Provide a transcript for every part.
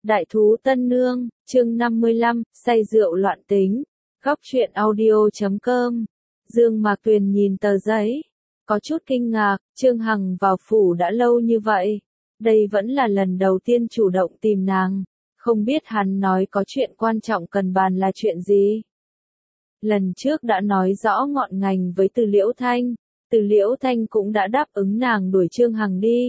Đại thú Tân Nương, chương 55, say rượu loạn tính. Góc truyện audio.com. Dương Mạc Tuyền nhìn tờ giấy, có chút kinh ngạc, Trương Hằng vào phủ đã lâu như vậy, đây vẫn là lần đầu tiên chủ động tìm nàng, không biết hắn nói có chuyện quan trọng cần bàn là chuyện gì. Lần trước đã nói rõ ngọn ngành với Từ Liễu Thanh cũng đã đáp ứng nàng đuổi Trương Hằng đi.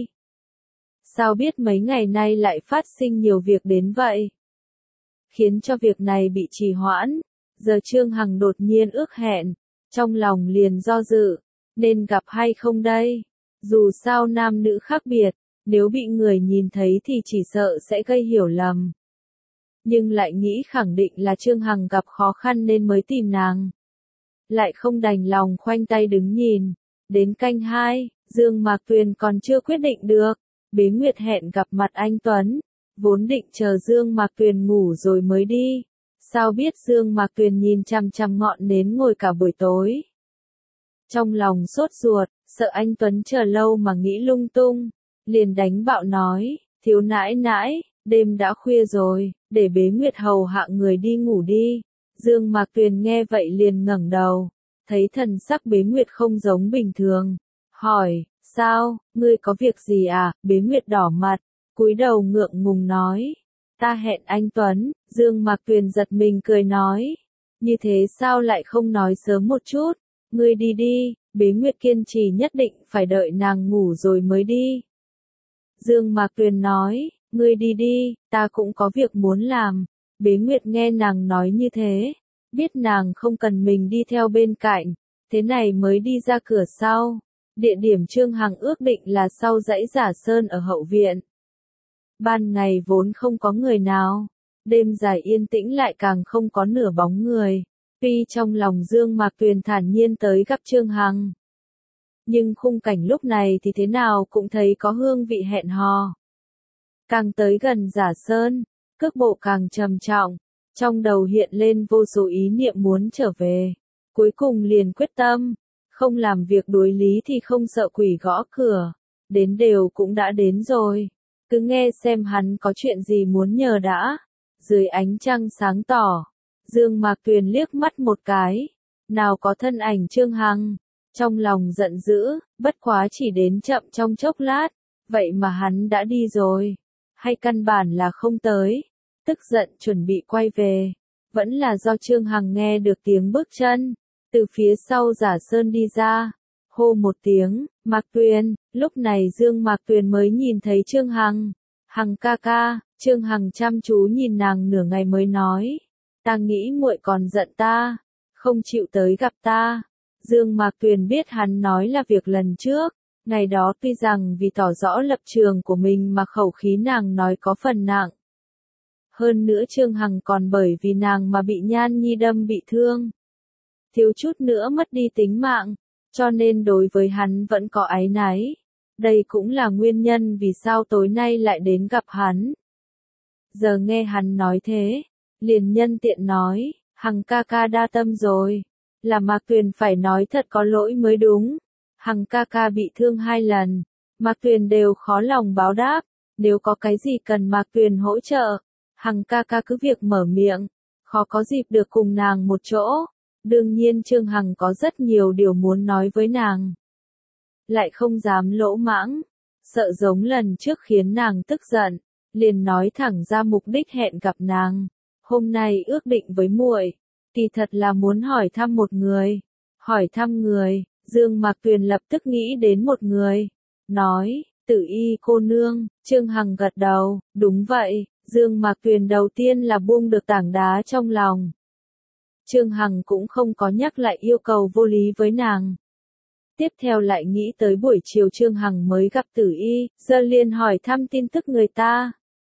Sao biết mấy ngày nay lại phát sinh nhiều việc đến vậy? Khiến cho việc này bị trì hoãn, giờ Trương Hằng đột nhiên ước hẹn, trong lòng liền do dự, nên gặp hay không đây? Dù sao nam nữ khác biệt, nếu bị người nhìn thấy thì chỉ sợ sẽ gây hiểu lầm. Nhưng lại nghĩ khẳng định là Trương Hằng gặp khó khăn nên mới tìm nàng. Lại không đành lòng khoanh tay đứng nhìn. Đến canh 2, Dương Mạc Tuyền còn chưa quyết định được. Bế Nguyệt hẹn gặp mặt anh Tuấn, vốn định chờ Dương Mạc Tuyền ngủ rồi mới đi. Sao biết Dương Mạc Tuyền nhìn chằm chằm ngọn nến ngồi cả buổi tối. Trong lòng sốt ruột, sợ anh Tuấn chờ lâu mà nghĩ lung tung, liền đánh bạo nói, thiếu nãi nãi, đêm đã khuya rồi, để Bế Nguyệt hầu hạ người đi ngủ đi. Dương Mạc Tuyền nghe vậy liền ngẩng đầu, thấy thần sắc Bế Nguyệt không giống bình thường, hỏi, sao, ngươi có việc gì à? Bế Nguyệt đỏ mặt, cúi đầu ngượng ngùng nói, ta hẹn anh Tuấn. Dương Mạc Tuyền giật mình cười nói, như thế sao lại không nói sớm một chút, ngươi đi đi. Bế Nguyệt kiên trì nhất định phải đợi nàng ngủ rồi mới đi. Dương Mạc Tuyền nói, ngươi đi đi, ta cũng có việc muốn làm. Bế Nguyệt nghe nàng nói như thế, biết nàng không cần mình đi theo bên cạnh, thế này mới đi ra cửa sau. Địa điểm Trương Hằng ước định là sau dãy Giả Sơn ở hậu viện. Ban ngày vốn không có người nào, đêm dài yên tĩnh lại càng không có nửa bóng người. Tuy trong lòng Dương Mạc Tuyền thản nhiên tới gặp Trương Hằng, nhưng khung cảnh lúc này thì thế nào cũng thấy có hương vị hẹn hò. Càng tới gần Giả Sơn, cước bộ càng trầm trọng, trong đầu hiện lên vô số ý niệm muốn trở về. Cuối cùng liền quyết tâm, không làm việc đối lý thì không sợ quỷ gõ cửa. Đến đều cũng đã đến rồi, cứ nghe xem hắn có chuyện gì muốn nhờ đã. Dưới ánh trăng sáng tỏ, Dương Mạc Tuyền liếc mắt một cái, nào có thân ảnh Trương Hằng. Trong lòng giận dữ, bất quá chỉ đến chậm trong chốc lát, vậy mà hắn đã đi rồi, hay căn bản là không tới. Tức giận chuẩn bị quay về, vẫn là do Trương Hằng nghe được tiếng bước chân, từ phía sau Giả Sơn đi ra, hô một tiếng, Mạc Tuyền. Lúc này Dương Mạc Tuyền mới nhìn thấy Trương Hằng. Hằng ca ca. Trương Hằng chăm chú nhìn nàng nửa ngày mới nói, ta nghĩ muội còn giận ta, không chịu tới gặp ta. Dương Mạc Tuyền biết hắn nói là việc lần trước, ngày đó tuy rằng vì tỏ rõ lập trường của mình mà khẩu khí nàng nói có phần nặng. Hơn nữa Trương Hằng còn bởi vì nàng mà bị Nhan Nhi đâm bị thương, thiếu chút nữa mất đi tính mạng, cho nên đối với hắn vẫn có áy náy. Đây cũng là nguyên nhân vì sao tối nay lại đến gặp hắn. Giờ nghe hắn nói thế, liền nhân tiện nói, Hằng ca ca đa tâm rồi, là Mạc Tuyền phải nói thật có lỗi mới đúng. Hằng ca ca bị thương 2 lần, Mạc Tuyền đều khó lòng báo đáp, nếu có cái gì cần Mạc Tuyền hỗ trợ, Hằng ca ca cứ việc mở miệng, khó có dịp được cùng nàng một chỗ. Đương nhiên Trương Hằng có rất nhiều điều muốn nói với nàng, lại không dám lỗ mãng, sợ giống lần trước khiến nàng tức giận, liền nói thẳng ra mục đích hẹn gặp nàng. Hôm nay ước định với muội, kỳ thật là muốn hỏi thăm một người. Hỏi thăm người? Dương Mạc Tuyền lập tức nghĩ đến một người, nói, Tử Y cô nương. Trương Hằng gật đầu, đúng vậy. Dương Mạc Tuyền đầu tiên là buông được tảng đá trong lòng. Trương Hằng cũng không có nhắc lại yêu cầu vô lý với nàng. Tiếp theo lại nghĩ tới buổi chiều Trương Hằng mới gặp Tử Y, giờ liền hỏi thăm tin tức người ta.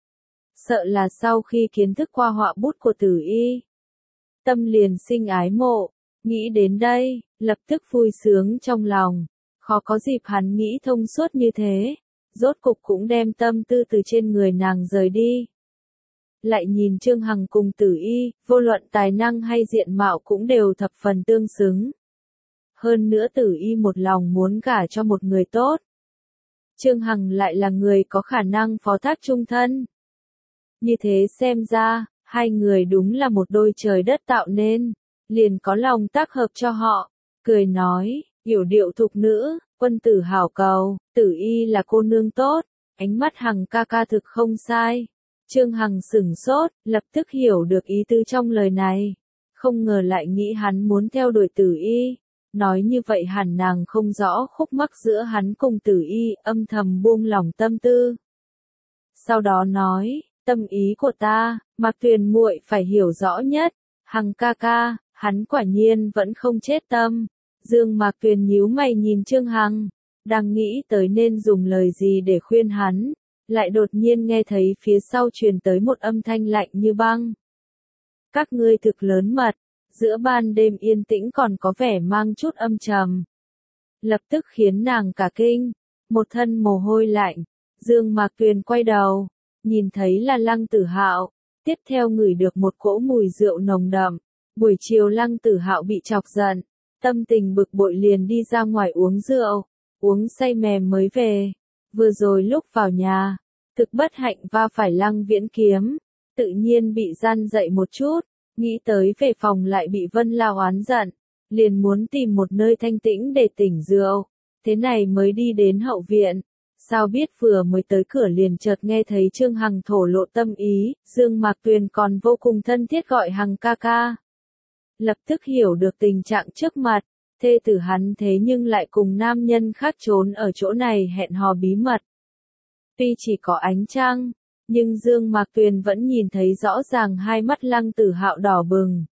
Sợ là sau khi kiến thức qua họa bút của Tử Y, tâm liền sinh ái mộ. Nghĩ đến đây, lập tức vui sướng trong lòng, khó có dịp hắn nghĩ thông suốt như thế, rốt cục cũng đem tâm tư từ trên người nàng rời đi. Lại nhìn Trương Hằng cùng Tử Y, vô luận tài năng hay diện mạo cũng đều thập phần tương xứng. Hơn nữa Tử Y một lòng muốn gả cho một người tốt. Trương Hằng lại là người có khả năng phó thác chung thân. Như thế xem ra, hai người đúng là một đôi trời đất tạo nên, liền có lòng tác hợp cho họ, cười nói, yểu điệu thục nữ, quân tử hảo cầu, Tử Y là cô nương tốt, ánh mắt Hằng ca ca thực không sai. Trương Hằng sửng sốt, lập tức hiểu được ý tứ trong lời này, không ngờ lại nghĩ hắn muốn theo đuổi Tử Y. Nói như vậy hẳn nàng không rõ khúc mắc giữa hắn cùng Tử Y, âm thầm buông lòng tâm tư. Sau đó nói, tâm ý của ta, Mạc Tuyền muội phải hiểu rõ nhất. Hằng ca ca, hắn quả nhiên vẫn không chết tâm. Dương Mạc Tuyền nhíu mày nhìn Trương Hằng, đang nghĩ tới nên dùng lời gì để khuyên hắn, lại đột nhiên nghe thấy phía sau truyền tới một âm thanh lạnh như băng. Các ngươi thực lớn mật, giữa ban đêm yên tĩnh còn có vẻ mang chút âm trầm. Lập tức khiến nàng cả kinh, một thân mồ hôi lạnh. Dương Mạc Tuyền quay đầu, nhìn thấy là Lăng Tử Hạo, tiếp theo ngửi được một cỗ mùi rượu nồng đậm. Buổi chiều Lăng Tử Hạo bị chọc giận, tâm tình bực bội liền đi ra ngoài uống rượu, uống say mềm mới về. Vừa rồi lúc vào nhà, thực bất hạnh va phải Lăng Viễn Kiếm, tự nhiên bị gian dậy một chút, nghĩ tới về phòng lại bị Vân Lao oán giận, liền muốn tìm một nơi thanh tĩnh để tỉnh rượu, thế này mới đi đến hậu viện. Sao biết vừa mới tới cửa liền chợt nghe thấy Trương Hằng thổ lộ tâm ý, Dương Mạc Tuyền còn vô cùng thân thiết gọi Hằng ca ca. Lập tức hiểu được tình trạng trước mặt, thê tử hắn thế nhưng lại cùng nam nhân khác trốn ở chỗ này hẹn hò bí mật. Tuy chỉ có ánh trăng, nhưng Dương Mạc Tuyền vẫn nhìn thấy rõ ràng hai mắt Lăng Tử Hạo đỏ bừng.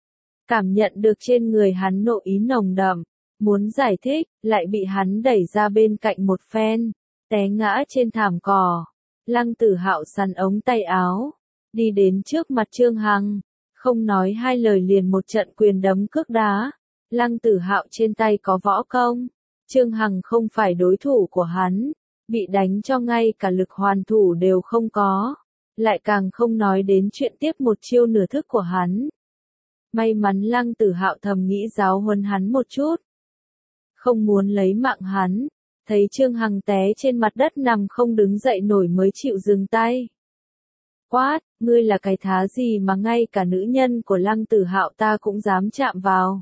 Cảm nhận được trên người hắn nộ ý nồng đậm, muốn giải thích, lại bị hắn đẩy ra bên cạnh một phen, té ngã trên thảm cỏ. Lăng Tử Hạo sắn ống tay áo, đi đến trước mặt Trương Hằng, không nói hai lời liền một trận quyền đấm cước đá. Lăng Tử Hạo trên tay có võ công, Trương Hằng không phải đối thủ của hắn, bị đánh cho ngay cả lực hoàn thủ đều không có, lại càng không nói đến chuyện tiếp một chiêu nửa thức của hắn. May mắn Lăng Tử Hạo thầm nghĩ giáo huấn hắn một chút, không muốn lấy mạng hắn. Thấy Trương Hằng té trên mặt đất nằm không đứng dậy nổi mới chịu dừng tay. Quát, ngươi là cái thá gì mà ngay cả nữ nhân của Lăng Tử Hạo ta cũng dám chạm vào?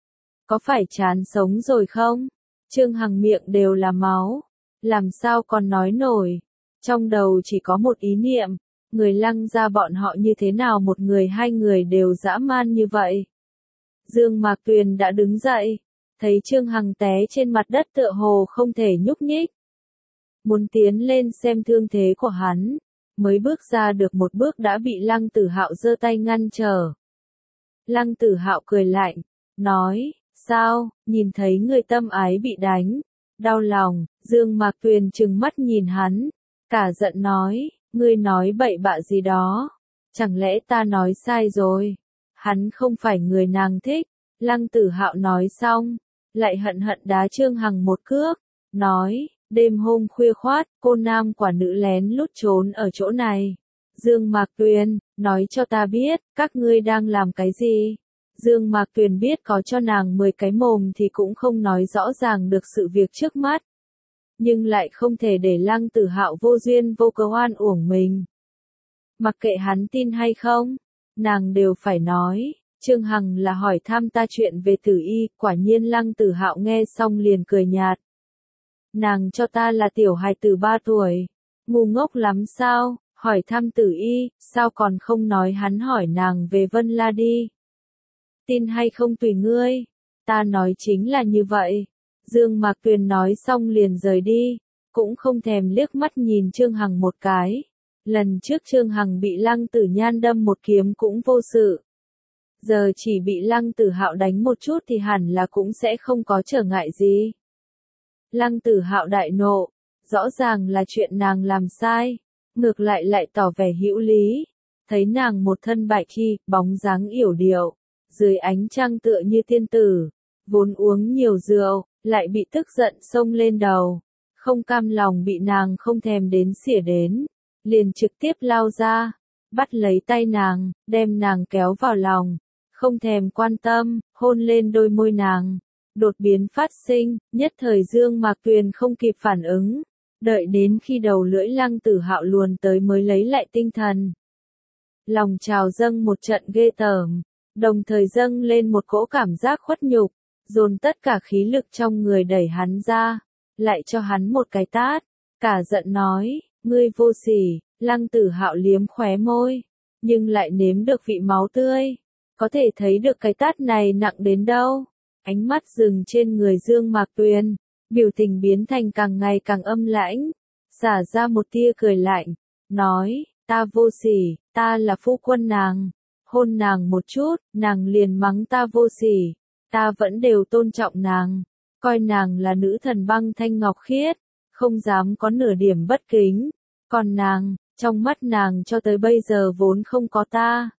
Có phải chán sống rồi không? Trương Hằng miệng đều là máu, làm sao còn nói nổi. Trong đầu chỉ có một ý niệm, người Lăng gia bọn họ như thế nào một người hai người đều dã man như vậy. Dương Mạc Tuyền đã đứng dậy, thấy Trương Hằng té trên mặt đất tựa hồ không thể nhúc nhích. Muốn tiến lên xem thương thế của hắn, mới bước ra được một bước đã bị Lăng Tử Hạo giơ tay ngăn trở. Lăng Tử Hạo cười lạnh, nói, sao, nhìn thấy người tâm ái bị đánh, đau lòng. Dương Mạc Tuyền trừng mắt nhìn hắn, cả giận nói, ngươi nói bậy bạ gì đó, chẳng lẽ ta nói sai rồi, hắn không phải người nàng thích. Lăng Tử Hạo nói xong, lại hận hận đá Trương Hằng một cước, nói, đêm hôm khuya khoát, cô nam quả nữ lén lút trốn ở chỗ này. Dương Mạc Tuyền, nói cho ta biết, các ngươi đang làm cái gì? Dương Mạc Tuyền biết có cho nàng 10 cái mồm thì cũng không nói rõ ràng được sự việc trước mắt. Nhưng lại không thể để Lăng Tử Hạo vô duyên vô cớ oan uổng mình. Mặc kệ hắn tin hay không, nàng đều phải nói. Trương Hằng là hỏi thăm ta chuyện về Tử Y, quả nhiên Lăng Tử Hạo nghe xong liền cười nhạt. Nàng cho ta là tiểu hài tử 3 tuổi, ngu ngốc lắm sao, hỏi thăm Tử Y, sao còn không nói hắn hỏi nàng về Vân La đi. Tin hay không tùy ngươi, ta nói chính là như vậy. Dương Mạc Tuyền nói xong liền rời đi, cũng không thèm liếc mắt nhìn Trương Hằng một cái. Lần trước Trương Hằng bị Lăng Tử Nhan đâm một kiếm cũng vô sự. Giờ chỉ bị Lăng Tử Hạo đánh một chút thì hẳn là cũng sẽ không có trở ngại gì. Lăng Tử Hạo đại nộ, rõ ràng là chuyện nàng làm sai, ngược lại tỏ vẻ hữu lý. Thấy nàng một thân bạch y, bóng dáng yểu điệu, dưới ánh trăng tựa như tiên tử, vốn uống nhiều rượu, lại bị tức giận xông lên đầu, không cam lòng bị nàng không thèm đến xỉa đến, liền trực tiếp lao ra, bắt lấy tay nàng, đem nàng kéo vào lòng, không thèm quan tâm, hôn lên đôi môi nàng. Đột biến phát sinh, nhất thời Dương Mạc Tuyền không kịp phản ứng, đợi đến khi đầu lưỡi Lăng Tử Hạo luồn tới mới lấy lại tinh thần. lòng trào dâng một trận ghê tởm, đồng thời dâng lên một cỗ cảm giác khuất nhục, dồn tất cả khí lực trong người đẩy hắn ra, lại cho hắn một cái tát, cả giận nói, ngươi vô sỉ. Lăng Tử Hạo liếm khóe môi, nhưng lại nếm được vị máu tươi, có thể thấy được cái tát này nặng đến đâu. Ánh mắt dừng trên người Dương Mạc Tuyền, biểu tình biến thành càng ngày càng âm lãnh, xả ra một tia cười lạnh, nói, ta vô sỉ, ta là phu quân nàng, hôn nàng một chút, nàng liền mắng ta vô sỉ, ta vẫn đều tôn trọng nàng, coi nàng là nữ thần băng thanh ngọc khiết, không dám có nửa điểm bất kính, còn nàng, trong mắt nàng cho tới bây giờ vốn không có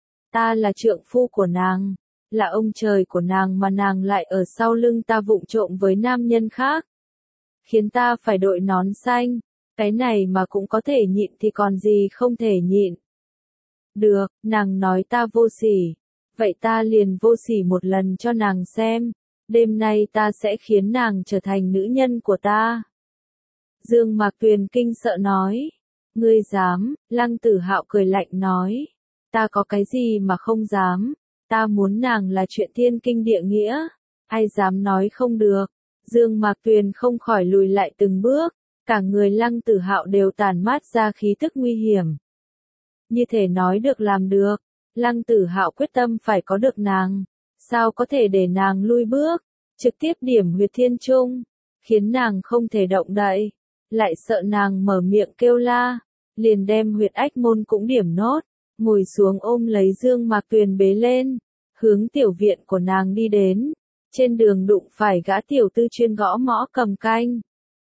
ta là trượng phu của nàng, là ông trời của nàng mà nàng lại ở sau lưng ta vụng trộm với nam nhân khác, khiến ta phải đội nón xanh, cái này mà cũng có thể nhịn thì còn gì không thể nhịn. Được, nàng nói ta vô sỉ, vậy ta liền vô sỉ một lần cho nàng xem, đêm nay ta sẽ khiến nàng trở thành nữ nhân của ta. Dương Mạc Tuyền kinh sợ nói, ngươi dám? Lăng Tử Hạo cười lạnh nói, ta có cái gì mà không dám, ta muốn nàng là chuyện thiên kinh địa nghĩa, ai dám nói không được. Dương Mạc Tuyền không khỏi lùi lại từng bước, cả người Lăng Tử Hạo đều tản mát ra khí tức nguy hiểm. Như thể nói được làm được, Lăng Tử Hạo quyết tâm phải có được nàng, sao có thể để nàng lui bước, trực tiếp điểm huyệt thiên trung, khiến nàng không thể động đậy, lại sợ nàng mở miệng kêu la, liền đem huyệt ách môn cũng điểm nốt, ngồi xuống ôm lấy Dương Mạc Tuyền bế lên, hướng tiểu viện của nàng đi đến, trên đường đụng phải gã tiểu tư chuyên gõ mõ cầm canh.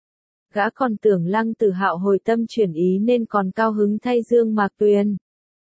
Gã còn tưởng Lăng Tử Hạo hồi tâm chuyển ý nên còn cao hứng thay Dương Mạc Tuyền.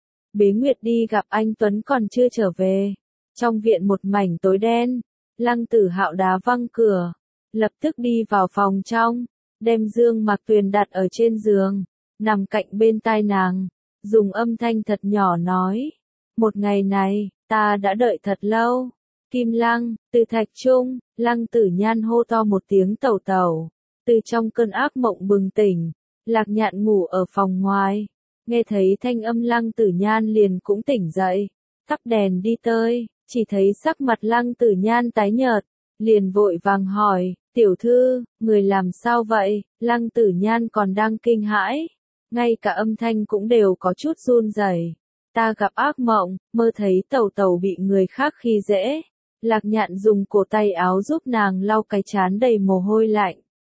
Bế Nguyệt đi gặp anh Tuấn còn chưa trở về. Trong viện một mảnh tối đen, Lăng Tử Hạo đá văng cửa, lập tức đi vào phòng trong, đem Dương Mạc Tuyền đặt ở trên giường, nằm cạnh bên tai nàng, dùng âm thanh thật nhỏ nói, một ngày này, ta đã đợi thật lâu. Kim Lăng, từ thạch trung, Lăng Tử Nhan hô to một tiếng tẩu tẩu, từ trong cơn ác mộng bừng tỉnh, Lạc Nhạn ngủ ở phòng ngoài, nghe thấy thanh âm Lăng Tử Nhan liền cũng tỉnh dậy, thắp đèn đi tới, chỉ thấy sắc mặt Lăng Tử Nhan tái nhợt, liền vội vàng hỏi, tiểu thư, người làm sao vậy? Lăng Tử Nhan còn đang kinh hãi, ngay cả âm thanh cũng đều có chút run rẩy. Ta gặp ác mộng, mơ thấy tẩu tẩu bị người khác khi dễ. Lạc Nhạn dùng cổ tay áo giúp nàng lau cái trán đầy mồ hôi lạnh.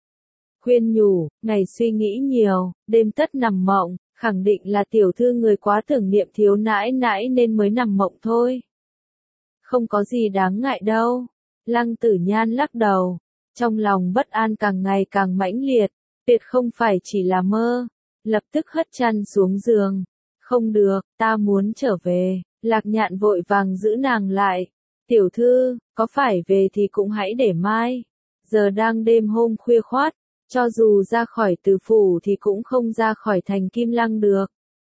Khuyên nhủ, ngày suy nghĩ nhiều, đêm tất nằm mộng, khẳng định là tiểu thư người quá tưởng niệm thiếu nãi nãi nên mới nằm mộng thôi. Không có gì đáng ngại đâu. Lăng Tử Nhan lắc đầu, trong lòng bất an càng ngày càng mãnh liệt, tuyệt không phải chỉ là mơ, lập tức hất chăn xuống giường. Không được, ta muốn trở về. Lạc Nhạn vội vàng giữ nàng lại. Tiểu thư, có phải về thì cũng hãy để mai. Giờ đang đêm hôm khuya khoát, cho dù ra khỏi Từ phủ thì cũng không ra khỏi thành Kim Lăng được.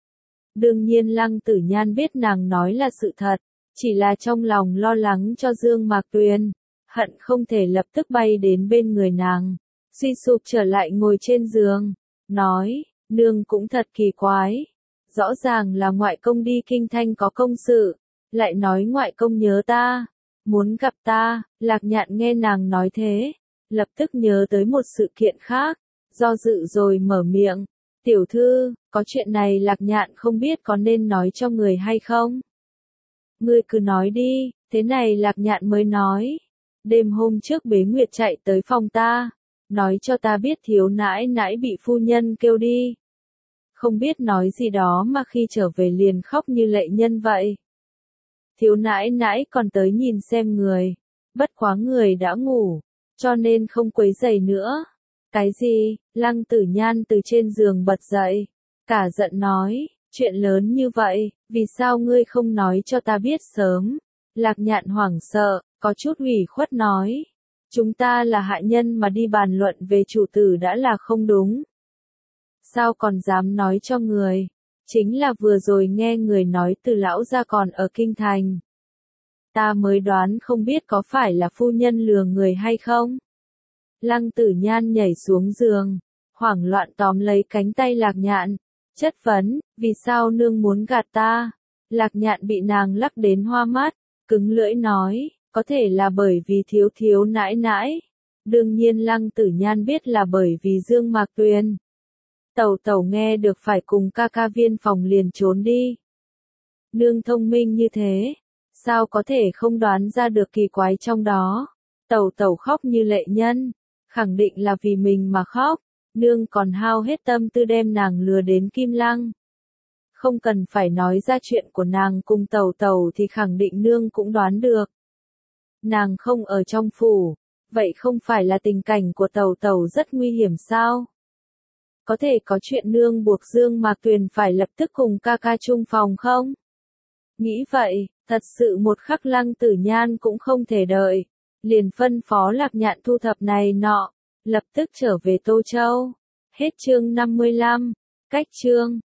Đương nhiên Lăng Tử Nhan biết nàng nói là sự thật, chỉ là trong lòng lo lắng cho Dương Mạc Tuyền, hận không thể lập tức bay đến bên người nàng, suy sụp trở lại ngồi trên giường, nói, nương cũng thật kỳ quái. Rõ ràng là ngoại công đi kinh thành có công sự, lại nói ngoại công nhớ ta, muốn gặp ta. Lạc Nhạn nghe nàng nói thế, lập tức nhớ tới một sự kiện khác, do dự rồi mở miệng, tiểu thư, có chuyện này Lạc Nhạn không biết có nên nói cho người hay không? Ngươi cứ nói đi. Thế này Lạc Nhạn mới nói, đêm hôm trước Bế Nguyệt chạy tới phòng ta, nói cho ta biết thiếu nãi nãi bị phu nhân kêu đi. Không biết nói gì đó mà khi trở về liền khóc như lệ nhân vậy. Thiếu nãi nãi còn tới nhìn xem người, bất quá người đã ngủ, cho nên không quấy rầy nữa. Cái gì? Lăng Tử Nhan từ trên giường bật dậy, cả giận nói, chuyện lớn như vậy, vì sao ngươi không nói cho ta biết sớm? Lạc Nhạn hoảng sợ, có chút ủy khuất nói, chúng ta là hạ nhân mà đi bàn luận về chủ tử đã là không đúng. Sao còn dám nói cho người? Chính là vừa rồi nghe người nói Từ lão gia còn ở kinh thành. Ta mới đoán không biết có phải là phu nhân lừa người hay không? Lăng Tử Nhan nhảy xuống giường, hoảng loạn tóm lấy cánh tay Lạc Nhạn, chất vấn, vì sao nương muốn gạt ta? Lạc Nhạn bị nàng lắc đến hoa mắt, cứng lưỡi nói, có thể là bởi vì thiếu thiếu nãi nãi. Đương nhiên Lăng Tử Nhan biết là bởi vì Dương Mạc Tuyền. Tẩu tẩu nghe được phải cùng ca ca viên phòng liền trốn đi. Nương thông minh như thế, sao có thể không đoán ra được kỳ quái trong đó. Tẩu tẩu khóc như lệ nhân, khẳng định là vì mình mà khóc, nương còn hao hết tâm tư đem nàng lừa đến Kim Lăng. Không cần phải nói ra chuyện của nàng cùng tẩu tẩu thì khẳng định nương cũng đoán được. Nàng không ở trong phủ, vậy không phải là tình cảnh của tẩu tẩu rất nguy hiểm sao? Có thể có chuyện nương buộc Dương Mạc Tuyền phải lập tức cùng ca ca chung phòng không? Nghĩ vậy, thật sự một khắc Lăng Tử Nhan cũng không thể đợi, liền phân phó Lạc Nhạn thu thập này nọ, lập tức trở về Tô Châu. Hết chương 55, cách chương.